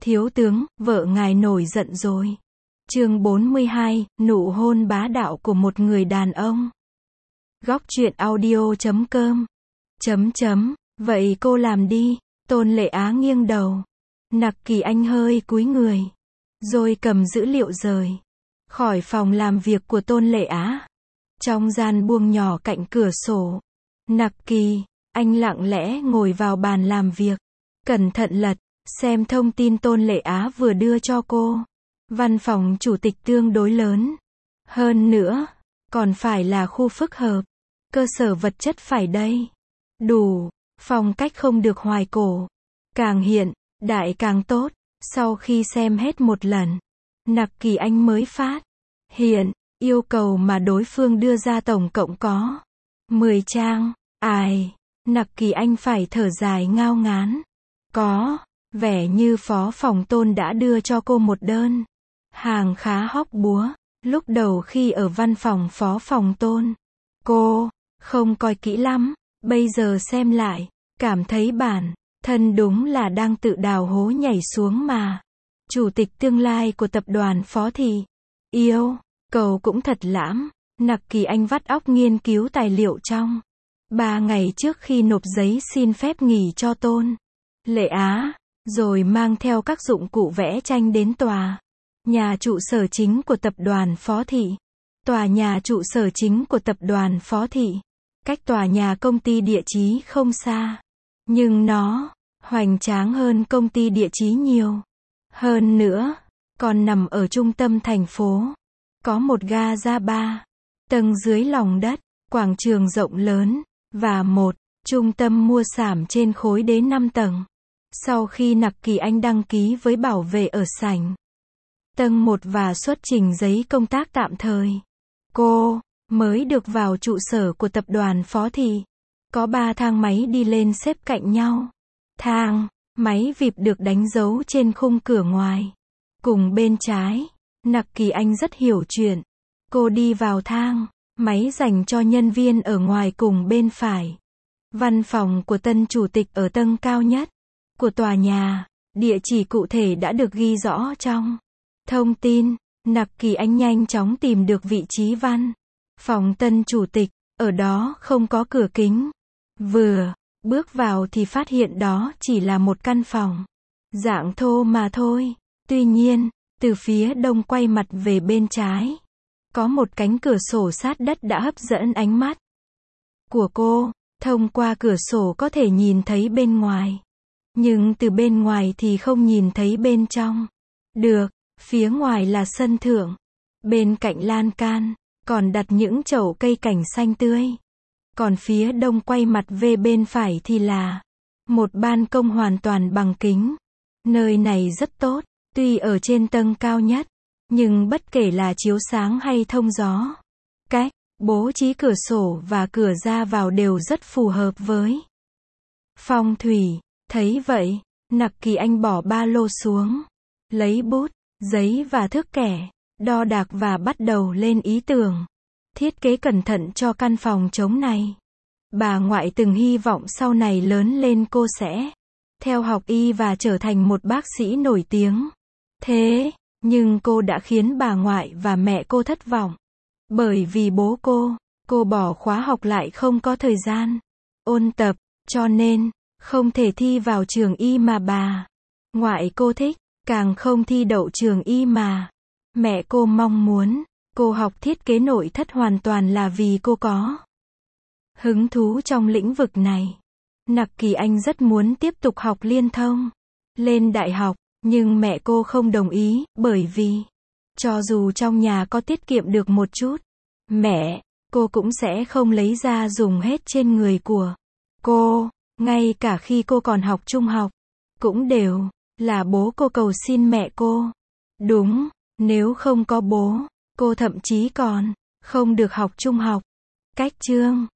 Thiếu tướng, vợ ngài nổi giận rồi. Chương 42, nụ hôn bá đạo của một người đàn ông. Góc truyện audio.com. Vậy cô làm đi. Tôn Lệ Á nghiêng đầu. Nặc Kỳ Anh hơi cúi người. Rồi cầm dữ liệu rời khỏi phòng làm việc của Tôn Lệ Á. Trong gian buồng nhỏ cạnh cửa sổ, Nặc Kỳ Anh lặng lẽ ngồi vào bàn làm việc. Cẩn thận lật xem thông tin Tôn Lệ Á vừa đưa cho cô. Văn phòng chủ tịch tương đối lớn. Hơn nữa, còn phải là khu phức hợp. Cơ sở vật chất phải đây. Đủ. Phong cách không được hoài cổ. Càng hiện đại càng tốt. Sau khi xem hết một lần, Nặc Kỳ Anh mới phát hiện yêu cầu mà đối phương đưa ra tổng cộng có 10 trang. Nặc Kỳ Anh phải thở dài ngao ngán. Có vẻ như phó phòng Tôn đã đưa cho cô một đơn hàng khá hóc búa. Lúc đầu khi ở văn phòng phó phòng Tôn, cô không coi kỹ lắm. Bây giờ xem lại, cảm thấy bản thân đúng là đang tự đào hố nhảy xuống mà. Chủ tịch tương lai của tập đoàn Phó thì yêu cầu cũng thật lãm. Nặc Kỳ Anh vắt óc nghiên cứu tài liệu trong 3 ngày trước khi nộp giấy xin phép nghỉ cho Tôn Lệ Á, rồi mang theo các dụng cụ vẽ tranh đến tòa nhà trụ sở chính của tập đoàn Phó thị. Tòa nhà trụ sở chính của tập đoàn Phó thị cách tòa nhà công ty địa chí không xa, nhưng nó hoành tráng hơn công ty địa chí nhiều. Hơn nữa, còn nằm ở trung tâm thành phố. Có một ga 3 tầng dưới lòng đất, quảng trường rộng lớn, và một trung tâm mua sắm trên khối đế 5 tầng. Sau khi Nặc Kỳ Anh đăng ký với bảo vệ ở sảnh tầng 1 và xuất trình giấy công tác tạm thời, cô mới được vào trụ sở của tập đoàn Phó thị. Có 3 thang máy đi lên xếp cạnh nhau. Thang máy vịp được đánh dấu trên khung cửa ngoài. Cùng bên trái, Nặc Kỳ Anh rất hiểu chuyện. Cô đi vào thang máy dành cho nhân viên ở ngoài cùng bên phải. Văn phòng của tân chủ tịch ở tầng cao nhất của tòa nhà. Địa chỉ cụ thể đã được ghi rõ trong thông tin. Nặc Kỳ Anh nhanh chóng tìm được vị trí văn phòng tân chủ tịch. Ở đó không có cửa kính. Vừa bước vào thì phát hiện đó chỉ là một căn phòng dạng thô mà thôi. Tuy nhiên, từ phía đông quay mặt về bên trái, có một cánh cửa sổ sát đất đã hấp dẫn ánh mắt của cô. Thông qua cửa sổ có thể nhìn thấy bên ngoài, nhưng từ bên ngoài thì không nhìn thấy bên trong được. Phía ngoài là sân thượng. Bên cạnh lan can còn đặt những chậu cây cảnh xanh tươi. Còn phía đông quay mặt về bên phải thì là một ban công hoàn toàn bằng kính. Nơi này rất tốt, tuy ở trên tầng cao nhất, nhưng bất kể là chiếu sáng hay thông gió, cách bố trí cửa sổ và cửa ra vào đều rất phù hợp với phong thủy. Thấy vậy, Nặc Kỳ Anh bỏ ba lô xuống, lấy bút, giấy và thước kẻ, đo đạc và bắt đầu lên ý tưởng thiết kế cẩn thận cho căn phòng trống này. Bà ngoại từng hy vọng sau này lớn lên cô sẽ theo học y và trở thành một bác sĩ nổi tiếng. Thế nhưng cô đã khiến bà ngoại và mẹ cô thất vọng. Bởi vì bố cô bỏ khóa học lại không có thời gian ôn tập, cho nên không thể thi vào trường y mà bà ngoại cô thích, càng không thi đậu trường y mà mẹ cô mong muốn. Cô học thiết kế nội thất hoàn toàn là vì cô có hứng thú trong lĩnh vực này. Nặc Kỳ Anh rất muốn tiếp tục học liên thông lên đại học, nhưng mẹ cô không đồng ý, bởi vì cho dù trong nhà có tiết kiệm được một chút, mẹ cô cũng sẽ không lấy ra dùng hết trên người của cô. Ngay cả khi cô còn học trung học, cũng đều là bố cô cầu xin mẹ cô. Đúng, nếu không có bố, cô thậm chí còn không được học trung học. Cách chương